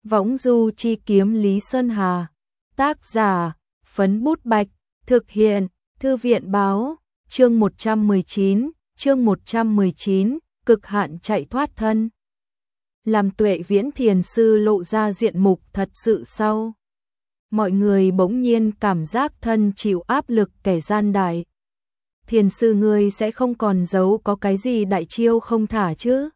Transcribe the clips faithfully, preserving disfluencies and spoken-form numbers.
Võng du chi kiếm Lý Sơn Hà. Tác giả, Phấn Bút Bạch. Thực hiện, Thư viện Báo. Chương một trăm mười chín, chương một trăm mười chín, cực hạn chạy thoát thân. Làm Tuệ Viễn thiền sư lộ ra diện mục thật sự sau. Mọi người bỗng nhiên cảm giác thân chịu áp lực kẻ gian đại. Thiền sư ngươi sẽ không còn giấu có cái gì đại chiêu không thả chứ?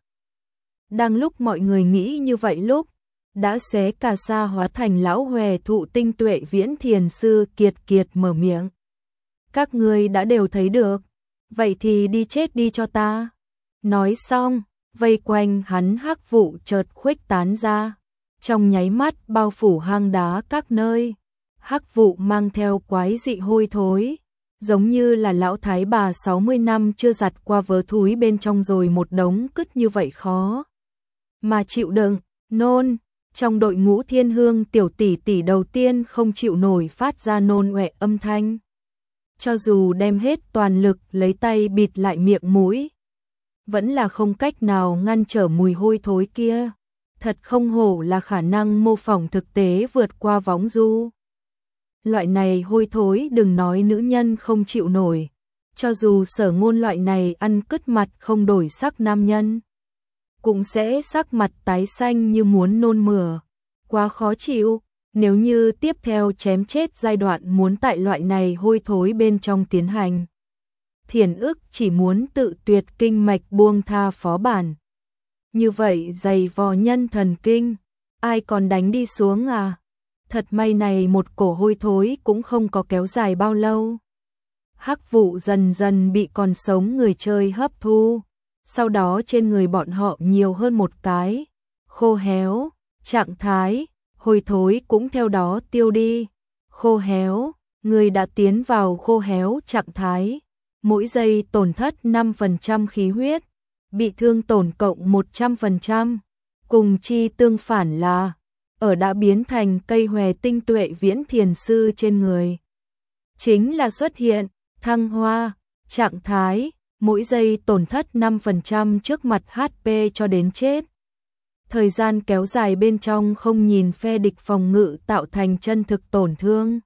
Đang lúc mọi người nghĩ như vậy lúc, đã xé cà sa hóa thành lão hòe thụ tinh Tuệ Viễn thiền sư kiệt kiệt mở miệng. Các ngươi đã đều thấy được, vậy thì đi chết đi cho ta. Nói xong, vây quanh hắn hắc vụ chợt khuếch tán ra, trong nháy mắt bao phủ hang đá các nơi. Hắc vụ mang theo quái dị hôi thối, giống như là lão thái bà sáu mươi năm chưa giặt qua vớ thúi bên trong rồi một đống cứt như vậy khó mà chịu đựng. Nôn, trong đội ngũ Thiên Hương tiểu tỷ tỷ đầu tiên không chịu nổi phát ra nôn ọe âm thanh. Cho dù đem hết toàn lực lấy tay bịt lại miệng mũi, vẫn là không cách nào ngăn trở mùi hôi thối kia. Thật không hổ là khả năng mô phỏng thực tế vượt qua võng du. Loại này hôi thối đừng nói nữ nhân không chịu nổi, cho dù Sở Ngôn loại này ăn cứt mặt không đổi sắc nam nhân, cũng sẽ sắc mặt tái xanh như muốn nôn mửa. Quá khó chịu, nếu như tiếp theo chém chết giai đoạn muốn tại loại này hôi thối bên trong tiến hành. Thiền ức chỉ muốn tự tuyệt kinh mạch buông tha phó bản. Như vậy dày vò nhân thần kinh, ai còn đánh đi xuống à? Thật may này một cổ hôi thối cũng không có kéo dài bao lâu. Hắc vụ dần dần bị còn sống người chơi hấp thu, sau đó trên người bọn họ nhiều hơn một cái khô héo trạng thái, hôi thối cũng theo đó tiêu đi. Khô héo, người đã tiến vào khô héo trạng thái, mỗi giây tổn thất năm phần trăm khí huyết, bị thương tổn cộng một trăm phần trăm. Cùng chi tương phản là, ở đã biến thành cây hòe tinh Tuệ Viễn thiền sư trên người, chính là xuất hiện thăng hoa trạng thái, mỗi giây tổn thất năm phần trăm trước mặt hát pê cho đến chết. Thời gian kéo dài bên trong không nhìn phe địch phòng ngự tạo thành chân thực tổn thương,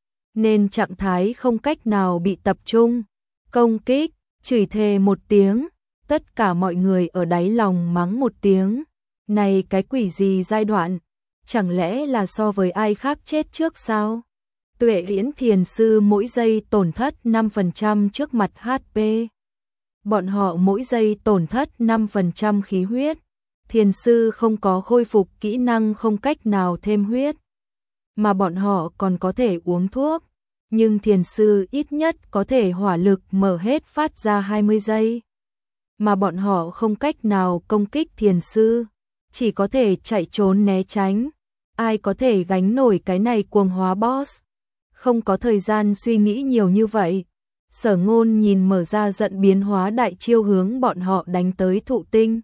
nên trạng thái không cách nào bị tập trung công kích. Chửi thề một tiếng, tất cả mọi người ở đáy lòng mắng một tiếng. Này cái quỷ gì giai đoạn, chẳng lẽ là so với ai khác chết trước sao? Tuệ Viễn thiền sư mỗi giây tổn thất năm phần trăm trước mặt hát pê. Bọn họ mỗi giây tổn thất năm phần trăm khí huyết. Thiền sư không có khôi phục kỹ năng không cách nào thêm huyết, mà bọn họ còn có thể uống thuốc. Nhưng thiền sư ít nhất có thể hỏa lực mở hết phát ra hai mươi giây, mà bọn họ không cách nào công kích thiền sư, chỉ có thể chạy trốn né tránh. Ai có thể gánh nổi cái này cuồng hóa boss? Không có thời gian suy nghĩ nhiều như vậy. Sở Ngôn nhìn mở ra giận biến hóa đại chiêu hướng bọn họ đánh tới thụ tinh,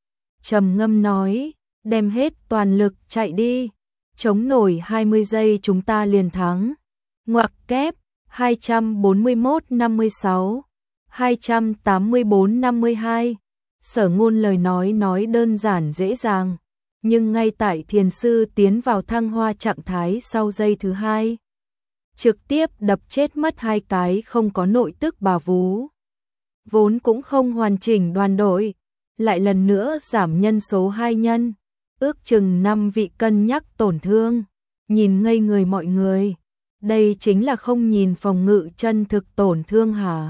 trầm ngâm nói, đem hết toàn lực chạy đi, chống nổi hai mươi giây chúng ta liền thắng. Ngoặc kép, hai trăm bốn mươi mốt năm mươi sáu, hai trăm tám mươi bốn năm mươi hai. Sở Ngôn lời nói nói đơn giản dễ dàng, nhưng ngay tại thiền sư tiến vào thăng hoa trạng thái sau giây thứ hai, trực tiếp đập chết mất hai cái không có nội tức bà vú, vốn cũng không hoàn chỉnh đoàn đội, lại lần nữa giảm nhân số hai nhân, ước chừng năm vị cân nhắc tổn thương. Nhìn ngây người mọi người, đây chính là không nhìn phòng ngự chân thực tổn thương hả?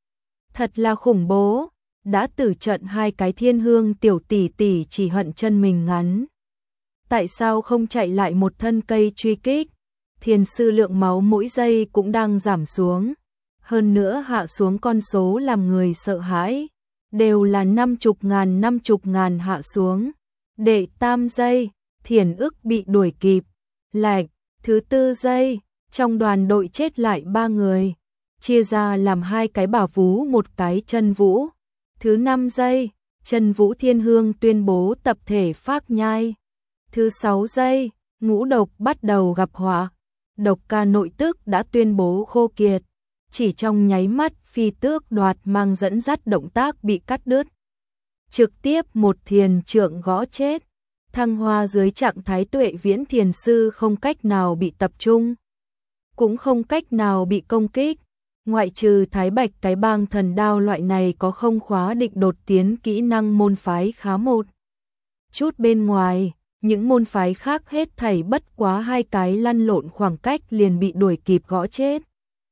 Thật là khủng bố. Đã tử trận hai cái Thiên Hương tiểu tỷ tỷ chỉ hận chân mình ngắn, tại sao không chạy lại một thân cây truy kích? Thiền sư lượng máu mỗi giây cũng đang giảm xuống, hơn nữa hạ xuống con số làm người sợ hãi, đều là năm chục ngàn năm chục ngàn hạ xuống. Đệ tam giây, thiền ức bị đuổi kịp. Lạch, thứ tư giây, trong đoàn đội chết lại ba người, chia ra làm hai cái bảo vú một cái chân vũ. Thứ năm giây, Chân Vũ Thiên Hương tuyên bố tập thể phác nhai. Thứ sáu giây, ngũ độc bắt đầu gặp họa. Độc ca nội tức đã tuyên bố khô kiệt. Chỉ trong nháy mắt phi tước đoạt mang dẫn dắt động tác bị cắt đứt. Trực tiếp một thiền trượng gõ chết. thăng hoa dưới trạng thái Tuệ Viễn Thiền Sư không cách nào bị tập trung, cũng không cách nào bị công kích. Ngoại trừ Thái Bạch cái bang thần đao loại này có không khóa định đột tiến kỹ năng môn phái khá một chút bên ngoài, những môn phái khác hết thảy bất quá hai cái lăn lộn khoảng cách liền bị đuổi kịp gõ chết.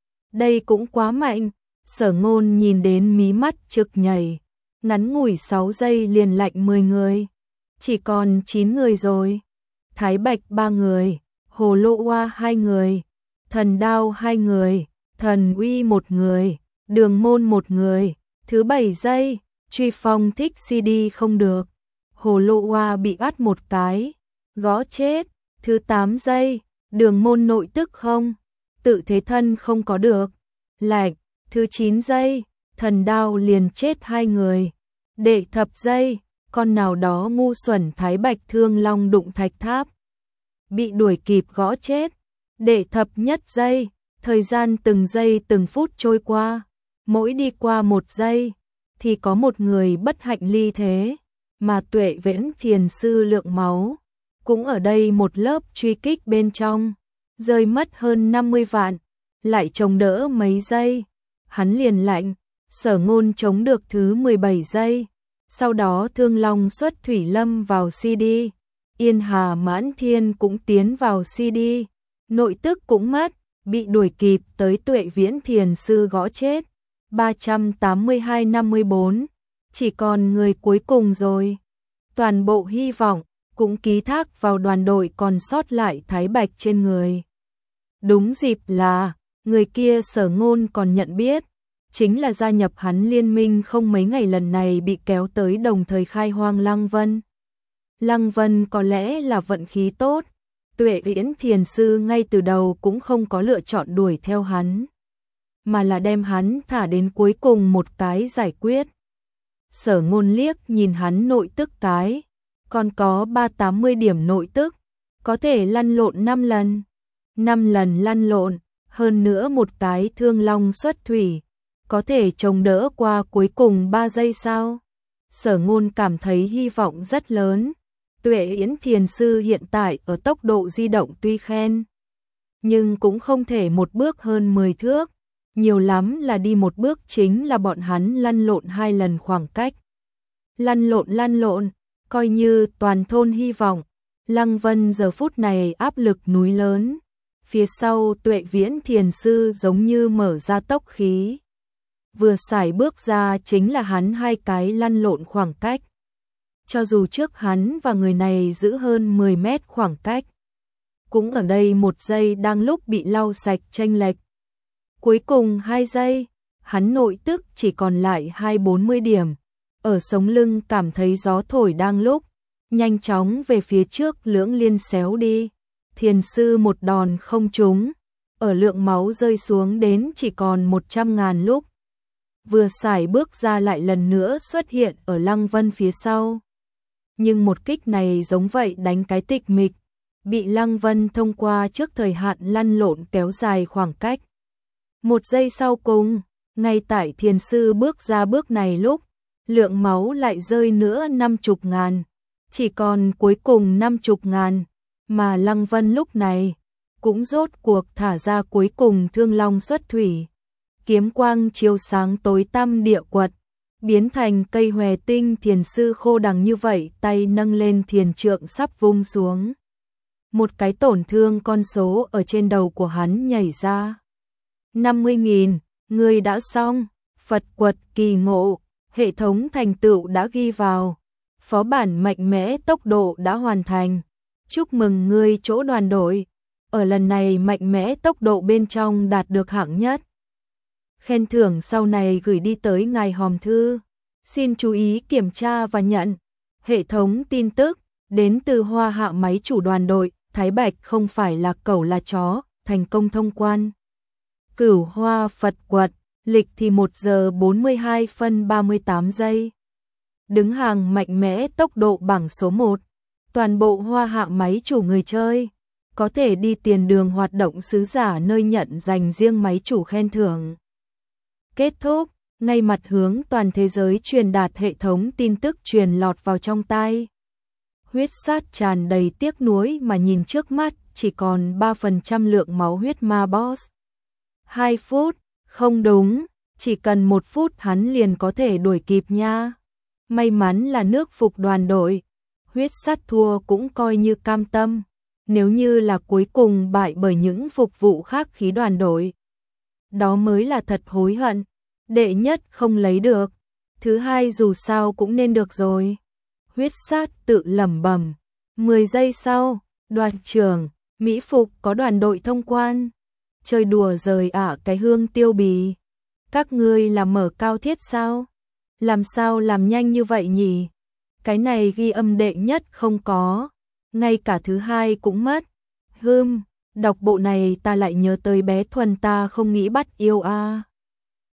Đây cũng quá mạnh, Sở Ngôn nhìn đến mí mắt trực nhảy, ngắn ngủi sáu giây liền lạnh mười người, chỉ còn chín người rồi. Thái Bạch ba người, Hồ Lô Oa hai người, Thần Đao hai người, Thần Uy một người, Đường Môn một người. Thứ bảy giây, Truy Phong thích xê đê không được, Hồ Lô Oa bị ắt một cái, gõ chết. Thứ tám giây, Đường Môn nội tức không, tự thế thân không có được, lạnh. Thứ chín giây, Thần Đao liền chết hai người. Đệ thập giây, con nào đó ngu xuẩn Thái Bạch Thương Long đụng thạch tháp, bị đuổi kịp gõ chết. Đệ thập nhất giây, thời gian từng giây từng phút trôi qua, mỗi đi qua một giây thì có một người bất hạnh ly thế, mà Tuệ Viễn Thiền Sư lượng máu cũng ở đây một lớp truy kích bên trong, rơi mất hơn năm mươi vạn, lại chống đỡ mấy giây, hắn liền lạnh. Sở Ngôn chống được thứ mười bảy giây, sau đó Thương Long xuất Thủy Lâm vào xê đê, Yên Hà Mãn Thiên cũng tiến vào xê đê, nội tức cũng mất, bị đuổi kịp tới Tuệ Viễn Thiền Sư gõ chết. ba trăm tám mươi hai năm mươi bốn, chỉ còn người cuối cùng rồi. Toàn bộ hy vọng cũng ký thác vào đoàn đội còn sót lại Thái Bạch trên người. Đúng dịp là, người kia Sở Ngôn còn nhận biết, chính là gia nhập hắn liên minh không mấy ngày lần này bị kéo tới đồng thời khai hoang Lăng Vân. Lăng Vân có lẽ là vận khí tốt, Tuệ Viễn Thiền Sư ngay từ đầu cũng không có lựa chọn đuổi theo hắn, mà là đem hắn thả đến cuối cùng một cái giải quyết. Sở Ngôn liếc nhìn hắn nội tức cái, còn có ba trăm tám mươi điểm nội tức, có thể lăn lộn năm lần. năm lần lăn lộn, hơn nữa một cái Thương Long xuất thủy, có thể chống đỡ qua cuối cùng ba giây sao? Sở Ngôn cảm thấy hy vọng rất lớn. Tuệ Yến Thiền Sư hiện tại ở tốc độ di động tuy khen, nhưng cũng không thể một bước hơn mười thước, nhiều lắm là đi một bước chính là bọn hắn lăn lộn hai lần khoảng cách. Lăn lộn lăn lộn, coi như toàn thôn hy vọng. Lăng Vân giờ phút này áp lực núi lớn, phía sau Tuệ Viễn Thiền Sư giống như mở ra tốc khí. Vừa xài bước ra chính là hắn hai cái lăn lộn khoảng cách. Cho dù trước hắn và người này giữ hơn mười mét khoảng cách, cũng ở đây một giây đang lúc bị lau sạch chênh lệch. Cuối cùng hai giây, hắn nội tức chỉ còn lại hai trăm bốn mươi điểm, ở sống lưng cảm thấy gió thổi đang lúc nhanh chóng về phía trước lưỡng liên xéo đi. Thiền Sư một đòn không trúng, ở lượng máu rơi xuống đến chỉ còn một trăm ngàn lúc. Vừa xài bước ra lại lần nữa xuất hiện ở Lăng Vân phía sau. Nhưng một kích này giống vậy đánh cái tịch mịch, bị Lăng Vân thông qua trước thời hạn lăn lộn kéo dài khoảng cách. Một giây sau cùng, ngay tại Thiền Sư bước ra bước này lúc, lượng máu lại rơi nữa năm mươi ngàn, chỉ còn cuối cùng năm mươi ngàn, mà Lăng Vân lúc này cũng rốt cuộc thả ra cuối cùng Thương Long xuất thủy. Kiếm quang chiếu sáng tối tăm địa quật, biến thành cây hòe tinh. Thiền Sư khô đằng như vậy, tay nâng lên thiền trượng sắp vung xuống. Một cái tổn thương con số ở trên đầu của hắn nhảy ra. năm mươi nghìn, ngươi đã xong, Phật quật kỳ ngộ, hệ thống thành tựu đã ghi vào. Phó bản mạnh mẽ tốc độ đã hoàn thành. Chúc mừng ngươi chỗ đoàn đội, ở lần này mạnh mẽ tốc độ bên trong đạt được hạng nhất. Khen thưởng sau này gửi đi tới ngài hòm thư. Xin chú ý kiểm tra và nhận. Hệ thống tin tức, đến từ Hoa Hạ máy chủ đoàn đội, Thái Bạch không phải là cẩu là chó, thành công thông quan. Cửu Hoa Phật quật, lịch thì một giờ bốn mươi hai phân ba mươi tám giây. Đứng hàng mạnh mẽ tốc độ bảng số một. Toàn bộ Hoa Hạ máy chủ người chơi có thể đi tiền đường hoạt động sứ giả nơi nhận dành riêng máy chủ khen thưởng. Kết thúc, ngay mặt hướng toàn thế giới truyền đạt hệ thống tin tức truyền lọt vào trong tai Huyết sát tràn đầy tiếc nuối mà nhìn trước mắt, chỉ còn ba phần trăm lượng máu huyết ma boss. Hai phút, không đúng, chỉ cần một phút hắn liền có thể đuổi kịp nha. May mắn là nước phục đoàn đội, huyết sát thua cũng coi như cam tâm. Nếu như là cuối cùng bại bởi những phục vụ khác khí đoàn đội, đó mới là thật hối hận. Đệ nhất không lấy được, thứ hai dù sao cũng nên được rồi. Huyết sát tự lẩm bẩm. mười giây sau, đoàn trưởng, Mỹ Phục có đoàn đội thông quan. Chơi đùa rời ả cái hương tiêu bì. Các ngươi là mở cao thiết sao? Làm sao làm nhanh như vậy nhỉ? Cái này ghi âm đệ nhất không có, ngay cả thứ hai cũng mất. Hừm, đọc bộ này ta lại nhớ tới bé Thuần ta không nghĩ bắt yêu a. À.